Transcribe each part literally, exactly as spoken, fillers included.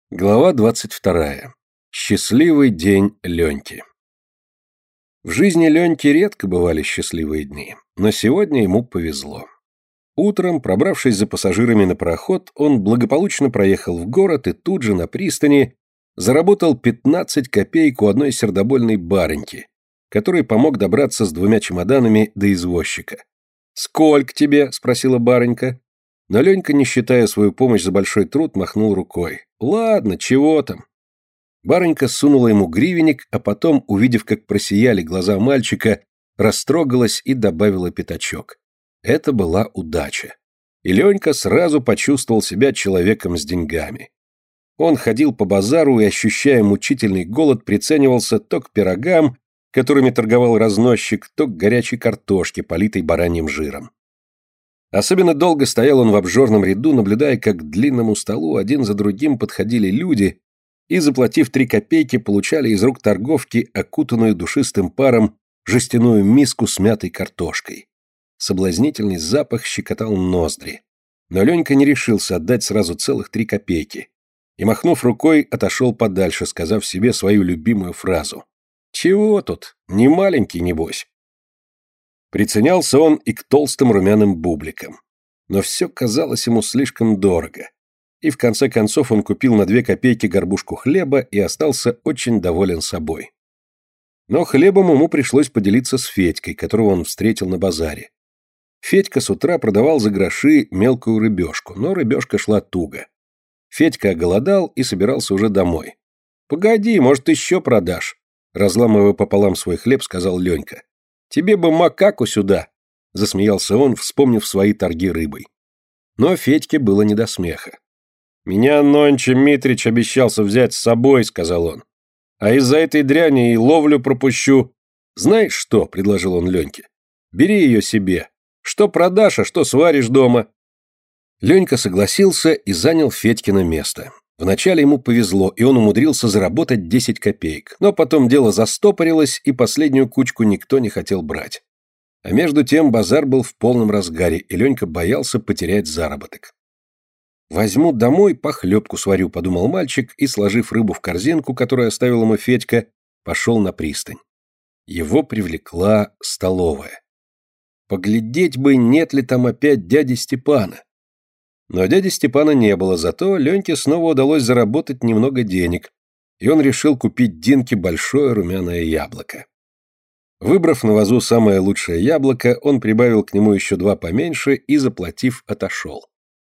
Глава двадцать вторая. Счастливый день Леньки. В жизни Леньки редко бывали счастливые дни, но сегодня ему повезло. Утром, пробравшись за пассажирами на пароход, он благополучно проехал в город и тут же на пристани заработал пятнадцать копеек у одной сердобольной барыньки, который помог добраться с двумя чемоданами до извозчика. «Сколько тебе?» – спросила барынька. Но Ленька, не считая свою помощь за большой труд, махнул рукой. «Ладно, чего там?» Барынька сунула ему гривенник, а потом, увидев, как просияли глаза мальчика, растрогалась и добавила пятачок. Это была удача. И Ленька сразу почувствовал себя человеком с деньгами. Он ходил по базару и, ощущая мучительный голод, приценивался то к пирогам, которыми торговал разносчик, то к горячей картошке, политой бараньим жиром. Особенно долго стоял он в обжорном ряду, наблюдая, как к длинному столу один за другим подходили люди и, заплатив три копейки, получали из рук торговки окутанную душистым паром жестяную миску с мятой картошкой. Соблазнительный запах щекотал ноздри. Но Ленька не решился отдать сразу целых три копейки и, махнув рукой, отошел подальше, сказав себе свою любимую фразу. «Чего тут? Не маленький, небось». Приценялся он и к толстым румяным бубликам. Но все казалось ему слишком дорого. И в конце концов он купил на две копейки горбушку хлеба и остался очень доволен собой. Но хлебом ему пришлось поделиться с Федькой, которого он встретил на базаре. Федька с утра продавал за гроши мелкую рыбешку, но рыбешка шла туго. Федька оголодал и собирался уже домой. «Погоди, может, еще продашь?» Разламывая пополам свой хлеб, сказал Ленька. «Тебе бы макаку сюда!» — засмеялся он, вспомнив свои торги рыбой. Но Федьке было не до смеха. «Меня нонче Митрич обещался взять с собой», — сказал он. «А из-за этой дряни и ловлю пропущу. Знаешь что?» — предложил он Леньке. «Бери ее себе. Что продашь, а что сваришь дома?» Ленька согласился и занял Федькино место. Вначале ему повезло, и он умудрился заработать десять копеек, но потом дело застопорилось, и последнюю кучку никто не хотел брать. А между тем базар был в полном разгаре, и Ленька боялся потерять заработок. «Возьму домой, похлебку сварю», — подумал мальчик, и, сложив рыбу в корзинку, которую оставил ему Федька, пошел на пристань. Его привлекла столовая. Поглядеть бы, нет ли там опять дяди Степана. Но дяди Степана не было, зато Леньке снова удалось заработать немного денег, и он решил купить Динке большое румяное яблоко. Выбрав на вазу самое лучшее яблоко, он прибавил к нему еще два поменьше и, заплатив, отошел.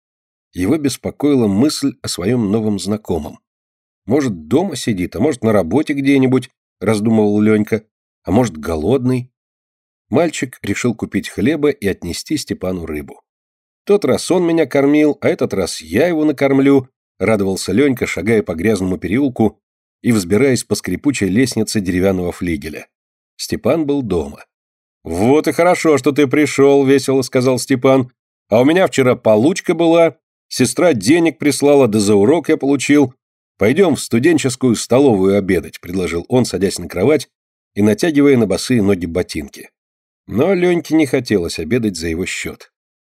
Его беспокоила мысль о своем новом знакомом. «Может, дома сидит, а может, на работе где-нибудь», — раздумывал Ленька, «а может, голодный». Мальчик решил купить хлеба и отнести Степану рыбу. «Тот раз он меня кормил, а этот раз я его накормлю», — радовался Ленька, шагая по грязному переулку и взбираясь по скрипучей лестнице деревянного флигеля. Степан был дома. «Вот и хорошо, что ты пришел», — весело сказал Степан. «А у меня вчера получка была, сестра денег прислала, да за урок я получил. Пойдем в студенческую столовую обедать», — предложил он, садясь на кровать и натягивая на босые ноги ботинки. Но Леньке не хотелось обедать за его счет.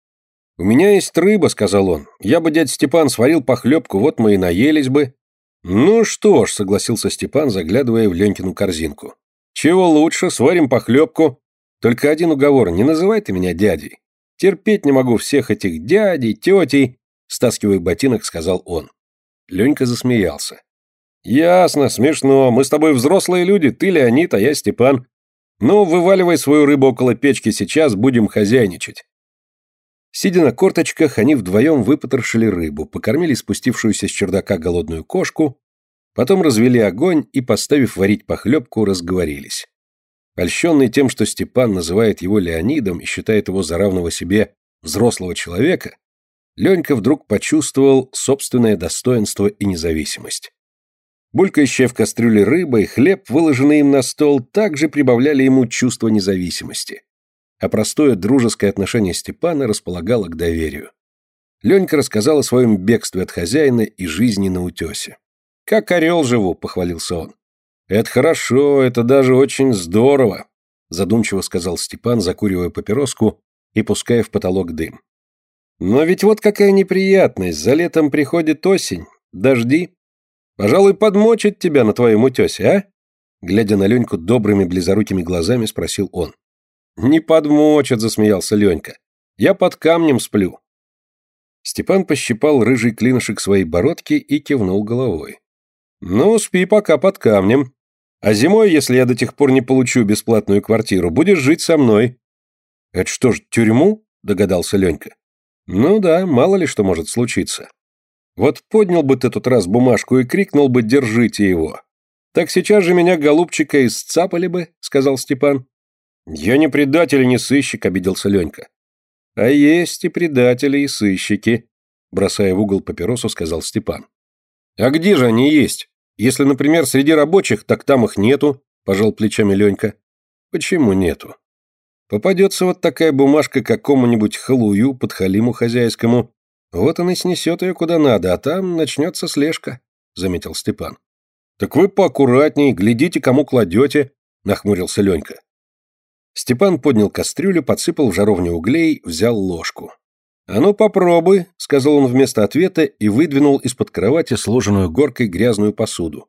«У меня есть рыба», — сказал он. «Я бы, дядь Степан, сварил похлебку, вот мы и наелись бы». «Ну что ж», — согласился Степан, заглядывая в Ленькину корзинку. «Чего лучше, сварим похлебку. Только один уговор, не называй ты меня дядей. Терпеть не могу всех этих дядей, тетей», — стаскивая ботинок, сказал он. Ленька засмеялся. «Ясно, смешно. Мы с тобой взрослые люди, ты Леонид, а я Степан. Ну, вываливай свою рыбу около печки сейчас, будем хозяйничать». Сидя на корточках, они вдвоем выпотрошили рыбу, покормили спустившуюся с чердака голодную кошку, потом развели огонь и, поставив варить похлебку, разговорились. Польщенный тем, что Степан называет его Леонидом и считает его за равного себе взрослого человека, Ленька вдруг почувствовал собственное достоинство и независимость. Булькающая в кастрюле рыба и хлеб, выложенный им на стол, также прибавляли ему чувство независимости. А простое дружеское отношение Степана располагало к доверию. Ленька рассказал о своем бегстве от хозяина и жизни на утесе. «Как орел живу», — похвалился он. «Это хорошо, это даже очень здорово», — задумчиво сказал Степан, закуривая папироску и пуская в потолок дым. «Но ведь вот какая неприятность, за летом приходит осень, дожди, Пожалуй, подмочит тебя на твоем утесе, а?» Глядя на Леньку добрыми близорукими глазами, спросил он. «Не подмочит», — засмеялся Ленька. «Я под камнем сплю». Степан пощипал рыжий клинышек своей бородки и кивнул головой. «Ну, спи пока под камнем. А зимой, если я до тех пор не получу бесплатную квартиру, будешь жить со мной». «Это что ж, тюрьму?» — догадался Ленька. «Ну да, мало ли что может случиться. Вот поднял бы ты тот раз бумажку и крикнул бы «держите его». Так сейчас же меня, голубчика, и сцапали бы», — сказал Степан. «Я не предатель и не сыщик», — обиделся Ленька. «А есть и предатели, и сыщики», — бросая в угол папиросу, сказал Степан. «А где же они есть? Если, например, среди рабочих, так там их нету», — пожал плечами Ленька. «Почему нету? Попадется вот такая бумажка какому-нибудь халую, подхалиму хозяйскому, вот он и снесет ее куда надо, а там начнется слежка», — заметил Степан. «Так вы поаккуратней, глядите, кому кладете», — нахмурился Ленька. Степан поднял кастрюлю, подсыпал в жаровню углей, взял ложку. «А ну попробуй», — сказал он вместо ответа и выдвинул из-под кровати сложенную горкой грязную посуду.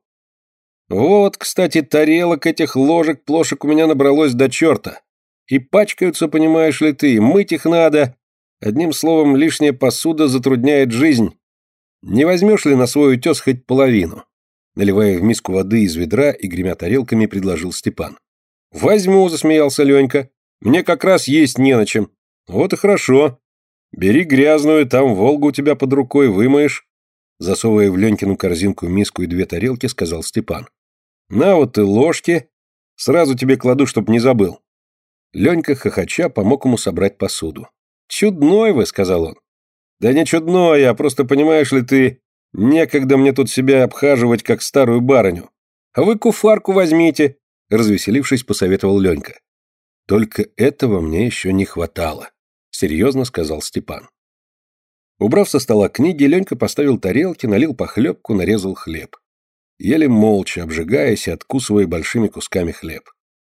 «Вот, кстати, тарелок этих ложек, плошек у меня набралось до черта. И пачкаются, понимаешь ли ты, мыть их надо. Одним словом, лишняя посуда затрудняет жизнь. Не возьмешь ли на свой утес хоть половину?» Наливая в миску воды из ведра и гремя тарелками, предложил Степан. «Возьму», — засмеялся Ленька. «Мне как раз есть не на чем». «Вот и хорошо. Бери грязную, там Волгу у тебя под рукой, вымоешь». Засовывая в Ленькину корзинку миску и две тарелки, сказал Степан. «На вот и ложки. Сразу тебе кладу, чтоб не забыл». Ленька, хохоча, помог ему собрать посуду. «Чудной вы», — сказал он. «Да не чудной, а просто, понимаешь ли ты, некогда мне тут себя обхаживать, как старую барыню. А вы куфарку возьмите», — развеселившись, посоветовал Ленька. «Только этого мне еще не хватало», — серьезно сказал Степан. Убрав со стола книги, Ленька поставил тарелки, налил похлебку, нарезал хлеб. Ели молча, обжигаясь и откусывая большими кусками хлеб.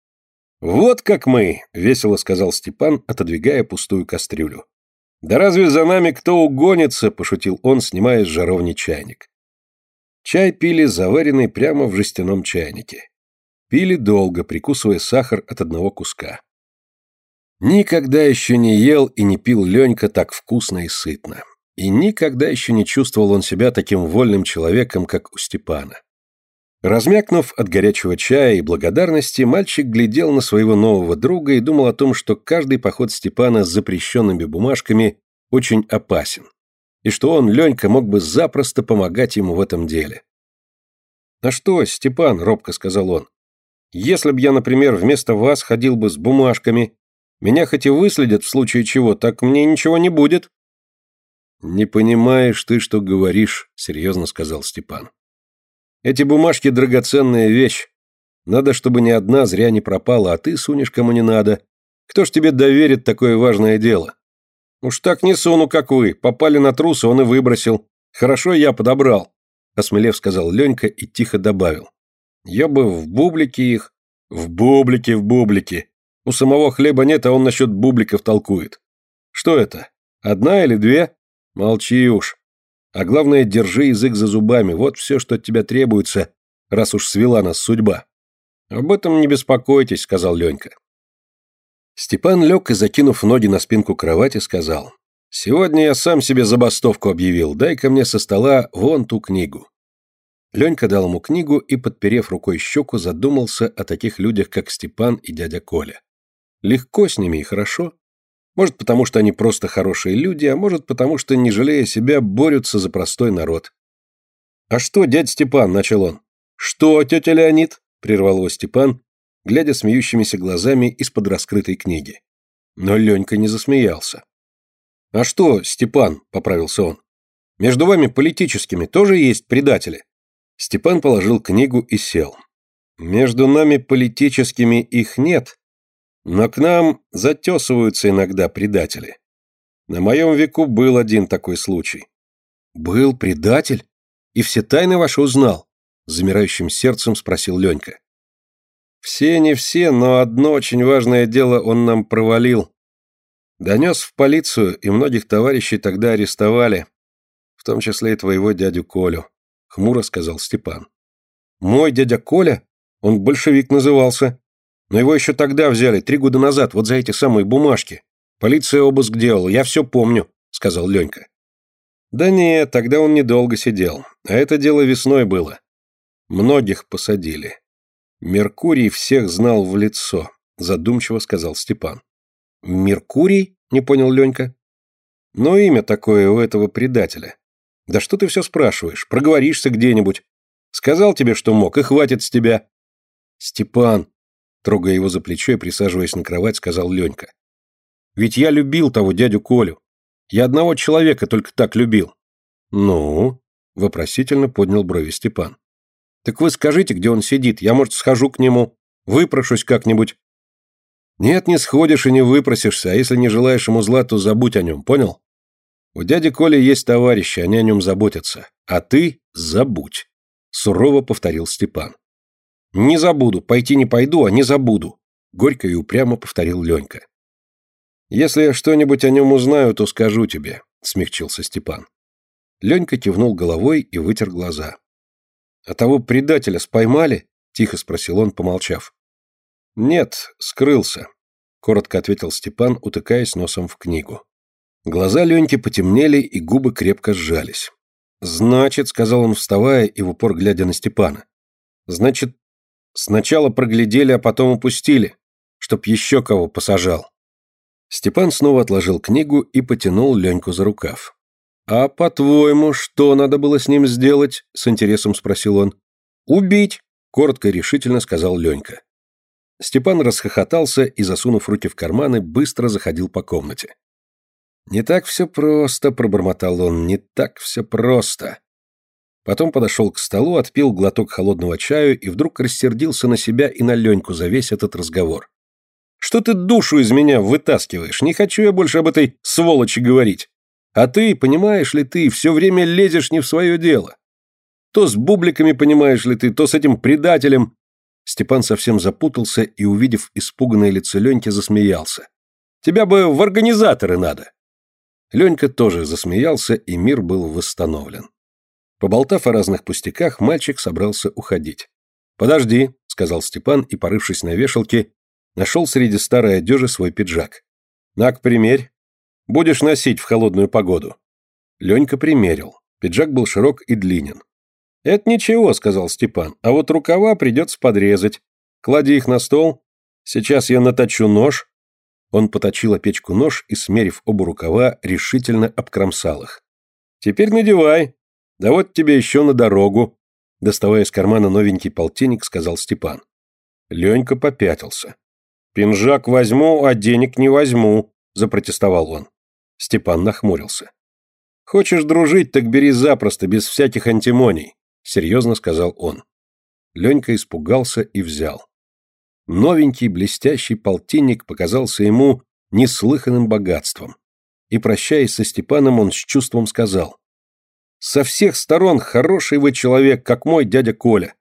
«Вот как мы!» — весело сказал Степан, отодвигая пустую кастрюлю. «Да разве за нами кто угонится?» — пошутил он, снимая с жаровни чайник. Чай пили заваренный прямо в жестяном чайнике. Пили долго, прикусывая сахар от одного куска. Никогда еще не ел и не пил Ленька так вкусно и сытно. И никогда еще не чувствовал он себя таким вольным человеком, как у Степана. Размякнув от горячего чая и благодарности, мальчик глядел на своего нового друга и думал о том, что каждый поход Степана с запрещенными бумажками очень опасен, и что он, Ленька, мог бы запросто помогать ему в этом деле. «А что, Степан, — робко сказал он, — если б я, например, вместо вас ходил бы с бумажками, меня хоть и выследят в случае чего, так мне ничего не будет». «Не понимаешь ты, что говоришь, — серьезно сказал Степан. Эти бумажки — драгоценная вещь. Надо, чтобы ни одна зря не пропала, а ты сунешь кому не надо. Кто ж тебе доверит такое важное дело? Уж так не суну, как вы. Попали на труса, он и выбросил. Хорошо я подобрал», — осмелев сказал Ленька и тихо добавил. «Я бы в бублике их». «В бублике, в бублике. У самого хлеба нет, а он насчет бубликов толкует. Что это? Одна или две? Молчи уж. А главное, держи язык за зубами, вот все, что от тебя требуется, раз уж свела нас судьба». «Об этом не беспокойтесь», — сказал Ленька. Степан лег и, закинув ноги на спинку кровати, сказал: «Сегодня я сам себе забастовку объявил, дай-ка мне со стола вон ту книгу». Ленька дал ему книгу и, подперев рукой щеку, задумался о таких людях, как Степан и дядя Коля. Легко с ними и хорошо. Может, потому что они просто хорошие люди, а может, потому что, не жалея себя, борются за простой народ. «А что, дядь Степан?» — начал он. «Что, тетя Леонид?» — прервал его Степан, глядя смеющимися глазами из-под раскрытой книги. Но Ленька не засмеялся. «А что, Степан?» — поправился он. «Между вами политическими тоже есть предатели?» Степан положил книгу и сел. «Между нами политическими их нет, но к нам затесываются иногда предатели. На моем веку был один такой случай». «Был предатель? И все тайны ваши узнал?» — с замирающим сердцем спросил Ленька. «Все не все, но одно очень важное дело он нам провалил. Донес в полицию, и многих товарищей тогда арестовали, в том числе и твоего дядю Колю. хмуро сказал Степан. Мой дядя Коля? Он большевик назывался. Но его еще тогда взяли, три года назад, вот за эти самые бумажки. Полиция обыск делала, я все помню, сказал Ленька. Да нет, тогда он недолго сидел, а это дело весной было. Многих посадили. Меркурий всех знал в лицо, задумчиво сказал Степан. Меркурий? Не понял Ленька. Но имя такое у этого предателя. Да что ты все спрашиваешь, проговоришься где-нибудь. Сказал тебе, что мог, и хватит с тебя. Степан, трогая его за плечо и присаживаясь на кровать, сказал Ленька. Ведь я любил того дядю Колю. Я одного человека только так любил. Ну, вопросительно поднял брови Степан. Так вы скажите, где он сидит, я, может, схожу к нему, выпрошусь как-нибудь. Нет, не сходишь и не выпросишься, а если не желаешь ему зла, то забудь о нем, понял? У дяди Коли есть товарищи, они о нем заботятся. А ты забудь, сурово повторил Степан. Не забуду, пойти не пойду, а не забуду, горько и упрямо повторил Ленька. Если я что-нибудь о нем узнаю, то скажу тебе, смягчился Степан. Ленька кивнул головой и вытер глаза. А того предателя споймали? Тихо спросил он, помолчав. Нет, скрылся, коротко ответил Степан, утыкаясь носом в книгу. Глаза Леньки потемнели и губы крепко сжались. Значит, сказал он, вставая и в упор глядя на Степана. Значит, сначала проглядели, а потом упустили, чтоб еще кого посажал. Степан снова отложил книгу и потянул Леньку за рукав. «А по-твоему, что надо было с ним сделать?» — с интересом спросил он. «Убить», — коротко и решительно сказал Ленька. Степан расхохотался и, засунув руки в карманы, быстро заходил по комнате. «Не так все просто», — пробормотал он, — «не так все просто». Потом подошел к столу, отпил глоток холодного чаю и вдруг рассердился на себя и на Леньку за весь этот разговор. «Что ты душу из меня вытаскиваешь? Не хочу я больше об этой сволочи говорить. А ты, понимаешь ли ты, все время лезешь не в свое дело. То с бубликами, понимаешь ли ты, то с этим предателем». Степан совсем запутался и, увидев испуганное лицо Леньки, засмеялся. «Тебя бы в организаторы надо». Ленька тоже засмеялся, и мир был восстановлен. Поболтав о разных пустяках, мальчик собрался уходить. «Подожди», — сказал Степан и, порывшись на вешалке, нашел среди старой одежи свой пиджак. «На-ка, примерь. Будешь носить в холодную погоду». Ленька примерил. Пиджак был широк и длинен. «Это ничего», — сказал Степан, — «а вот рукава придется подрезать. Клади их на стол. Сейчас я наточу нож». Он поточил о печку нож и, смерив оба рукава, решительно обкромсал их. «Теперь надевай. Да вот тебе еще на дорогу», — доставая из кармана новенький полтинник, сказал Степан. Ленька попятился. «Пинжак возьму, а денег не возьму», — запротестовал он. Степан нахмурился. «Хочешь дружить, так бери запросто, без всяких антимоний», — серьезно сказал он. Ленька испугался и взял. Новенький блестящий полтинник показался ему неслыханным богатством. И, прощаясь со Степаном, он с чувством сказал: «Со всех сторон хороший вы человек, как мой дядя Коля».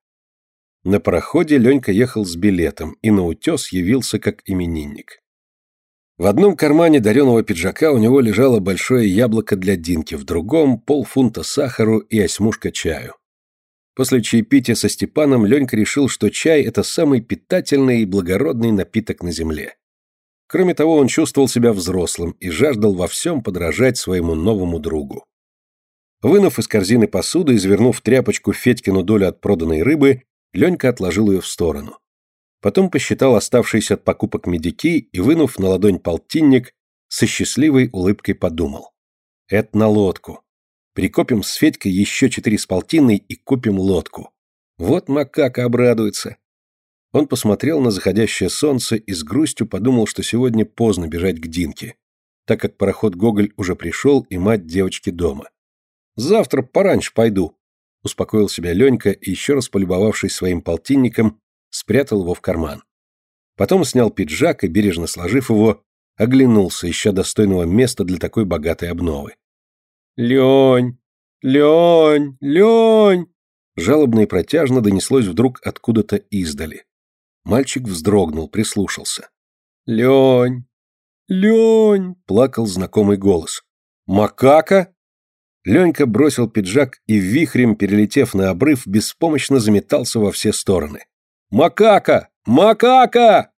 На пароходе Ленька ехал с билетом и на утес явился как именинник. В одном кармане дареного пиджака у него лежало большое яблоко для Динки, в другом — полфунта сахару и осьмушка чаю. После чаепития со Степаном Ленька решил, что чай — это самый питательный и благородный напиток на земле. Кроме того, он чувствовал себя взрослым и жаждал во всем подражать своему новому другу. Вынув из корзины посуду и завернув в тряпочку Федькину долю от проданной рыбы, Ленька отложил ее в сторону. Потом посчитал оставшиеся от покупок медики и, вынув на ладонь полтинник, со счастливой улыбкой подумал: «Это на лодку. Прикопим с Федькой еще четыре с полтиной и купим лодку. Вот макака обрадуется». Он посмотрел на заходящее солнце и с грустью подумал, что сегодня поздно бежать к Динке, так как пароход «Гоголь» уже пришел и мать девочки дома. «Завтра пораньше пойду», — успокоил себя Ленька и, еще раз полюбовавшись своим полтинником, спрятал его в карман. Потом снял пиджак и, бережно сложив его, оглянулся, ища достойного места для такой богатой обновы. «Лень! Лень! Лень!» Жалобно и протяжно донеслось вдруг откуда-то издали. Мальчик вздрогнул, прислушался. «Лень! Лень!» — плакал знакомый голос. «Макака?» Ленька бросил пиджак и, вихрем перелетев на обрыв, беспомощно заметался во все стороны. «Макака! Макака!»